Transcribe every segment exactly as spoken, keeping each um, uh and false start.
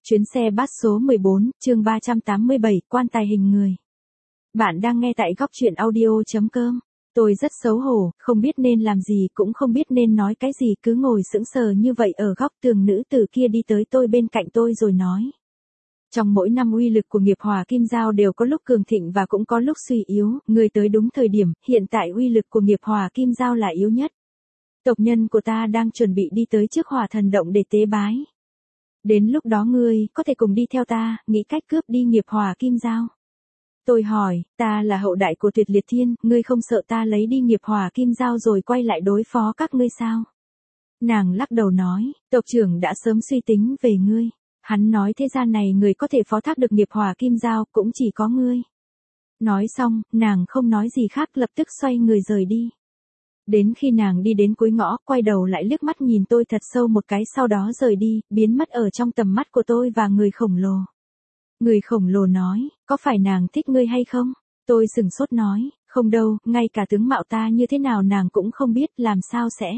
Chuyến xe bus số mười bốn, chương ba trăm tám mươi bảy, quan tài hình người. Bạn đang nghe tại góc truyện audio chấm com. Tôi rất xấu hổ, không biết nên làm gì cũng không biết nên nói cái gì, cứ ngồi sững sờ như vậy ở góc tường. Nữ tử kia đi tới tôi bên cạnh tôi rồi nói. Trong mỗi năm uy lực của nghiệp hỏa kim giao đều có lúc cường thịnh và cũng có lúc suy yếu, người tới đúng thời điểm, hiện tại uy lực của nghiệp hỏa kim giao là yếu nhất. Tộc nhân của ta đang chuẩn bị đi tới trước hỏa thần động để tế bái. Đến lúc đó ngươi có thể cùng đi theo ta, nghĩ cách cướp đi nghiệp hỏa kim giao. Tôi hỏi, ta là hậu đại của Tuyệt Liệt Thiên, ngươi không sợ ta lấy đi nghiệp hỏa kim giao rồi quay lại đối phó các ngươi sao? Nàng lắc đầu nói, tộc trưởng đã sớm suy tính về ngươi. Hắn nói thế gian này người có thể phó thác được nghiệp hỏa kim giao cũng chỉ có ngươi. Nói xong, nàng không nói gì khác, lập tức xoay người rời đi. Đến khi nàng đi đến cuối ngõ, quay đầu lại liếc mắt nhìn tôi thật sâu một cái, sau đó rời đi, biến mất ở trong tầm mắt của tôi và người khổng lồ. Người khổng lồ nói, có phải nàng thích ngươi hay không? Tôi sừng sốt nói, không đâu, ngay cả tướng mạo ta như thế nào nàng cũng không biết, làm sao sẽ.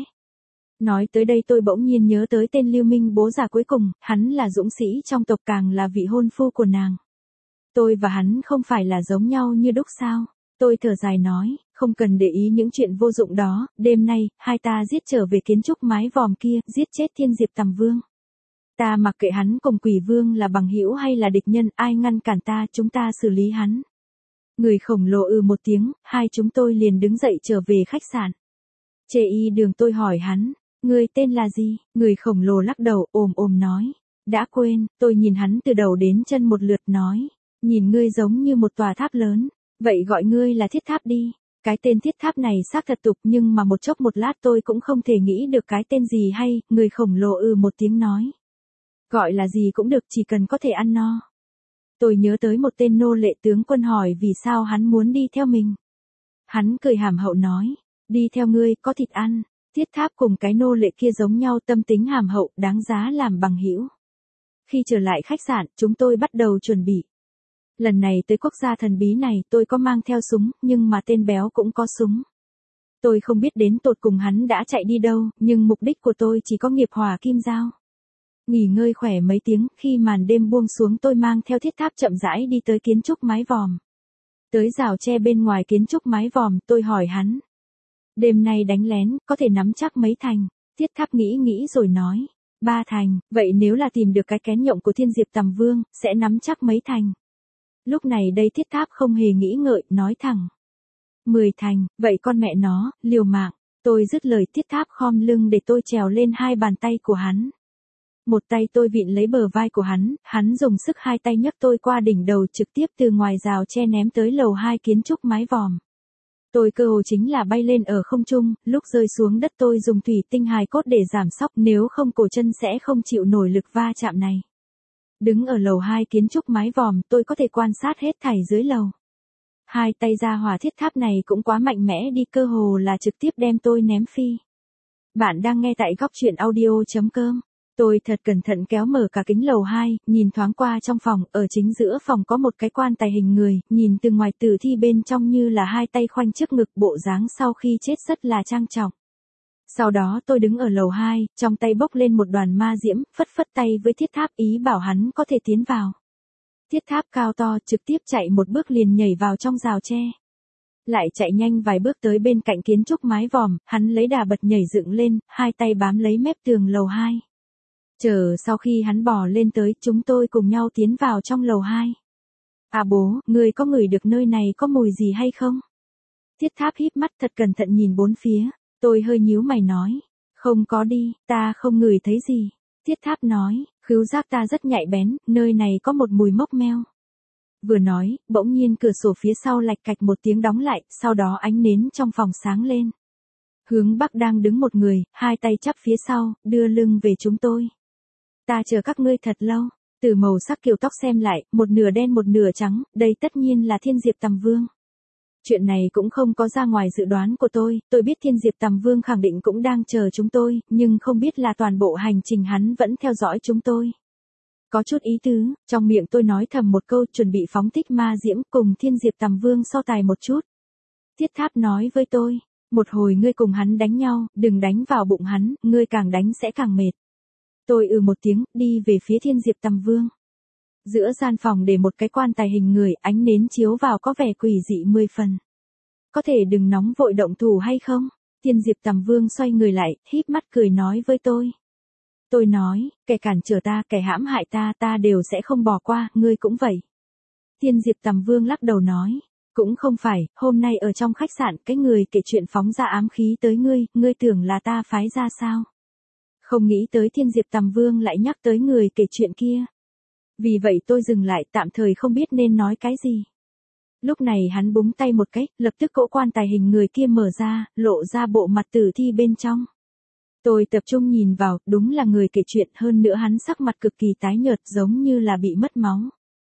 Nói tới đây tôi bỗng nhiên nhớ tới tên Lưu Minh, bố già cuối cùng, hắn là dũng sĩ trong tộc, càng là vị hôn phu của nàng. Tôi và hắn không phải là giống nhau như đúc sao? Tôi thở dài nói, không cần để ý những chuyện vô dụng đó, đêm nay, hai ta giết trở về kiến trúc mái vòm kia, giết chết Thiên Diệp Tầm Vương. Ta mặc kệ hắn cùng Quỷ Vương là bằng hữu hay là địch nhân, ai ngăn cản ta, chúng ta xử lý hắn. Người khổng lồ ư một tiếng, hai chúng tôi liền đứng dậy trở về khách sạn. Chê y đường tôi hỏi hắn, người tên là gì? Người khổng lồ lắc đầu, ồm ồm nói, đã quên. Tôi nhìn hắn từ đầu đến chân một lượt nói, nhìn ngươi giống như một tòa tháp lớn. Vậy gọi ngươi là Thiết Tháp đi. Cái tên Thiết Tháp này xác thật tục, nhưng mà một chốc một lát tôi cũng không thể nghĩ được cái tên gì hay. Người khổng lồ ư một tiếng nói, gọi là gì cũng được, chỉ cần có thể ăn no. Tôi nhớ tới một tên nô lệ tướng quân hỏi vì sao hắn muốn đi theo mình. Hắn cười hàm hậu nói, đi theo ngươi có thịt ăn. Thiết Tháp cùng cái nô lệ kia giống nhau, tâm tính hàm hậu, đáng giá làm bằng hữu. Khi trở lại khách sạn, chúng tôi bắt đầu chuẩn bị. Lần này tới quốc gia thần bí này, tôi có mang theo súng, nhưng mà tên béo cũng có súng. Tôi không biết đến tột cùng hắn đã chạy đi đâu, nhưng mục đích của tôi chỉ có nghiệp hỏa kim giao. Nghỉ ngơi khỏe mấy tiếng, khi màn đêm buông xuống tôi mang theo Thiết Tháp chậm rãi đi tới kiến trúc mái vòm. Tới rào tre bên ngoài kiến trúc mái vòm, tôi hỏi hắn. Đêm nay đánh lén, có thể nắm chắc mấy thành? Thiết Tháp nghĩ nghĩ rồi nói, ba thành, vậy nếu là tìm được cái kén nhộng của Thiên Diệp Tầm Vương, sẽ nắm chắc mấy thành? Lúc này đây Thiết Tháp không hề nghĩ ngợi, nói thẳng. Mười thành, vậy con mẹ nó, liều mạng. Tôi dứt lời, Thiết Tháp khom lưng để tôi trèo lên hai bàn tay của hắn. Một tay tôi vịn lấy bờ vai của hắn, hắn dùng sức hai tay nhấc tôi qua đỉnh đầu, trực tiếp từ ngoài rào tre ném tới lầu hai kiến trúc mái vòm. Tôi cơ hồ chính là bay lên ở không trung, lúc rơi xuống đất tôi dùng thủy tinh hài cốt để giảm sóc, nếu không cổ chân sẽ không chịu nổi lực va chạm này. Đứng ở lầu hai kiến trúc mái vòm, tôi có thể quan sát hết thảy dưới lầu. Hai tay ra hỏa Thiết Tháp này cũng quá mạnh mẽ đi, cơ hồ là trực tiếp đem tôi ném phi. Bạn đang nghe tại góc truyện audio chấm com. Tôi thật cẩn thận kéo mở cả kính lầu hai, nhìn thoáng qua trong phòng, ở chính giữa phòng có một cái quan tài hình người, nhìn từ ngoài tử thi bên trong như là hai tay khoanh trước ngực, bộ dáng sau khi chết rất là trang trọng. Sau đó tôi đứng ở lầu hai, trong tay bốc lên một đoàn ma diễm, phất phất tay với Thiết Tháp ý bảo hắn có thể tiến vào. Thiết Tháp cao to, trực tiếp chạy một bước liền nhảy vào trong rào tre. Lại chạy nhanh vài bước tới bên cạnh kiến trúc mái vòm, hắn lấy đà bật nhảy dựng lên, hai tay bám lấy mép tường lầu hai. Chờ sau khi hắn bò lên tới, chúng tôi cùng nhau tiến vào trong lầu hai. À bố, người có ngửi được nơi này có mùi gì hay không? Thiết Tháp híp mắt thật cẩn thận nhìn bốn phía. Tôi hơi nhíu mày nói, không có đi, ta không ngửi thấy gì. Thiết Tháp nói, khứu giác ta rất nhạy bén, nơi này có một mùi mốc meo. Vừa nói, bỗng nhiên cửa sổ phía sau lạch cạch một tiếng đóng lại, sau đó ánh nến trong phòng sáng lên. Hướng bắc đang đứng một người, hai tay chắp phía sau, đưa lưng về chúng tôi. Ta chờ các ngươi thật lâu. Từ màu sắc kiểu tóc xem lại, một nửa đen một nửa trắng, đây tất nhiên là Thiên Diệp Tầm Vương. Chuyện này cũng không có ra ngoài dự đoán của tôi, tôi biết Thiên Diệp Tầm Vương khẳng định cũng đang chờ chúng tôi, nhưng không biết là toàn bộ hành trình hắn vẫn theo dõi chúng tôi. Có chút ý tứ, trong miệng tôi nói thầm một câu, chuẩn bị phóng thích ma diễm cùng Thiên Diệp Tầm Vương so tài một chút. Thiết Tháp nói với tôi, một hồi ngươi cùng hắn đánh nhau, đừng đánh vào bụng hắn, ngươi càng đánh sẽ càng mệt. Tôi ừ một tiếng, đi về phía Thiên Diệp Tầm Vương. Giữa gian phòng để một cái quan tài hình người, ánh nến chiếu vào có vẻ quỷ dị mười phần. Có thể đừng nóng vội động thủ hay không? Tiên Diệp Tầm Vương xoay người lại, híp mắt cười nói với tôi. Tôi nói, kẻ cản trở ta, kẻ hãm hại ta, ta đều sẽ không bỏ qua, ngươi cũng vậy. Tiên Diệp Tầm Vương lắc đầu nói, cũng không phải, hôm nay ở trong khách sạn, cái người kể chuyện phóng ra ám khí tới ngươi, ngươi tưởng là ta phái ra sao? Không nghĩ tới Tiên Diệp Tầm Vương lại nhắc tới người kể chuyện kia. Vì vậy tôi dừng lại, tạm thời không biết nên nói cái gì. Lúc này hắn búng tay một cái, lập tức cỗ quan tài hình người kia mở ra, lộ ra bộ mặt tử thi bên trong. Tôi tập trung nhìn vào, đúng là người kể chuyện, hơn nữa hắn sắc mặt cực kỳ tái nhợt giống như là bị mất máu.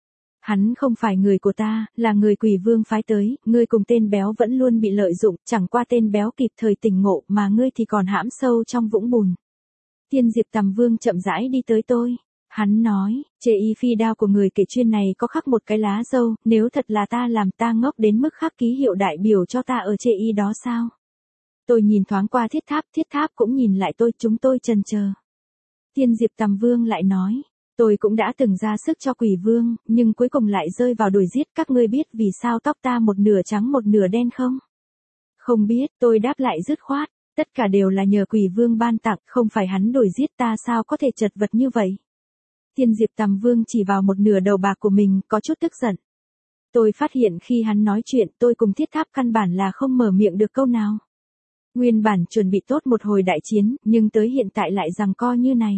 Hắn không phải người của ta, là người Quỷ Vương phái tới, ngươi cùng tên béo vẫn luôn bị lợi dụng, chẳng qua tên béo kịp thời tỉnh ngộ mà ngươi thì còn hãm sâu trong vũng bùn. Tiên Diệp Tầm Vương chậm rãi đi tới tôi. Hắn nói, trên y phi đao của người kể chuyện này có khắc một cái lá dâu, nếu thật là ta làm ta ngốc đến mức khắc ký hiệu đại biểu cho ta ở trên y đó sao? Tôi nhìn thoáng qua thiết tháp, thiết tháp cũng nhìn lại tôi, chúng tôi chần chờ. Tiên Diệp Tầm Vương lại nói, tôi cũng đã từng ra sức cho Quỷ Vương, nhưng cuối cùng lại rơi vào đuổi giết, các ngươi biết vì sao tóc ta một nửa trắng một nửa đen không? Không biết, tôi đáp lại dứt khoát, tất cả đều là nhờ Quỷ Vương ban tặng, không phải hắn đuổi giết ta sao có thể chật vật như vậy? Tiên Diệp Tầm Vương chỉ vào một nửa đầu bạc của mình, có chút tức giận. Tôi phát hiện khi hắn nói chuyện, tôi cùng thiết tháp căn bản là không mở miệng được câu nào. Nguyên bản chuẩn bị tốt một hồi đại chiến, nhưng tới hiện tại lại giằng co như này.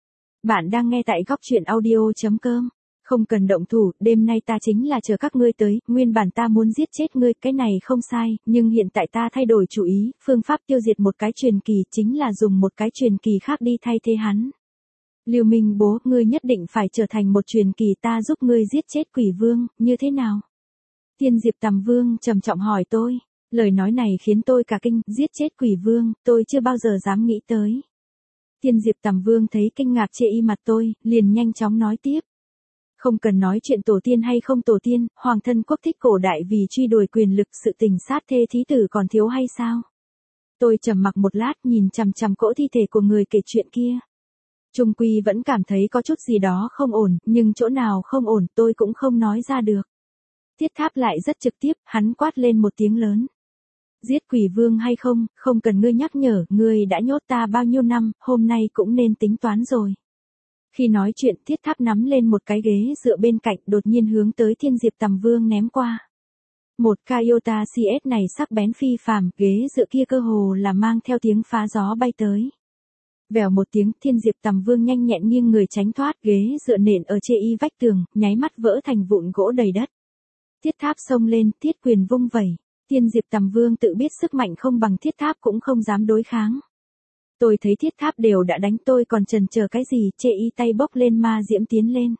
Bạn đang nghe tại góc truyện audio chấm com. Không cần động thủ, đêm nay ta chính là chờ các ngươi tới, nguyên bản ta muốn giết chết ngươi, cái này không sai, nhưng hiện tại ta thay đổi chủ ý, phương pháp tiêu diệt một cái truyền kỳ chính là dùng một cái truyền kỳ khác đi thay thế hắn. Lưu Minh bố, ngươi nhất định phải trở thành một truyền kỳ, ta giúp ngươi giết chết Quỷ Vương, như thế nào? Tiên Diệp Tầm Vương trầm trọng hỏi tôi. Lời nói này khiến tôi cả kinh, giết chết Quỷ Vương, tôi chưa bao giờ dám nghĩ tới. Tiên Diệp Tầm Vương thấy kinh ngạc chê y mặt tôi, liền nhanh chóng nói tiếp. Không cần nói chuyện tổ tiên hay không tổ tiên, hoàng thân quốc thích cổ đại vì truy đuổi quyền lực, sự tình sát thê thí tử còn thiếu hay sao? Tôi trầm mặc một lát nhìn chằm chằm cỗ thi thể của người kể chuyện kia. Trung quy vẫn cảm thấy có chút gì đó không ổn, nhưng chỗ nào không ổn tôi cũng không nói ra được. Thiết tháp lại rất trực tiếp, hắn quát lên một tiếng lớn. Giết Quỷ Vương hay không, không cần ngươi nhắc nhở, ngươi đã nhốt ta bao nhiêu năm, hôm nay cũng nên tính toán rồi. Khi nói chuyện, thiết tháp nắm lên một cái ghế dựa bên cạnh, đột nhiên hướng tới Tiên Diệp Tầm Vương ném qua. Một Toyota xê ét này sắc bén phi phàm, ghế dựa kia cơ hồ là mang theo tiếng phá gió bay tới. Vèo một tiếng, Tiên Diệp Tầm Vương nhanh nhẹn nghiêng người tránh thoát, ghế dựa nện ở trên y vách tường, nháy mắt vỡ thành vụn gỗ đầy đất. Thiết tháp xông lên, thiết quyền vung vẩy. Tiên Diệp Tầm Vương tự biết sức mạnh không bằng thiết tháp cũng không dám đối kháng. Tôi thấy thiết tháp đều đã đánh tôi còn chần chờ cái gì, chê y tay bốc lên ma diễm tiến lên.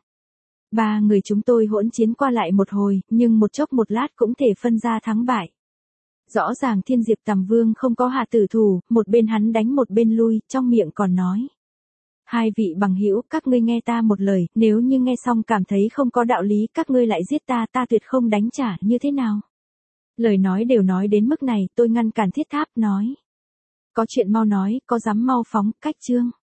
Ba người chúng tôi hỗn chiến qua lại một hồi, nhưng một chốc một lát cũng thể phân ra thắng bại. Rõ ràng Tiên Diệp Tầm Vương không có hạ tử thủ, một bên hắn đánh một bên lui, trong miệng còn nói. Hai vị bằng hữu, các ngươi nghe ta một lời, nếu như nghe xong cảm thấy không có đạo lý, các ngươi lại giết ta, ta tuyệt không đánh trả, như thế nào? Lời nói đều nói đến mức này, tôi ngăn cản thiết tháp, nói. Có chuyện mau nói, có dám mau phóng, cách chương.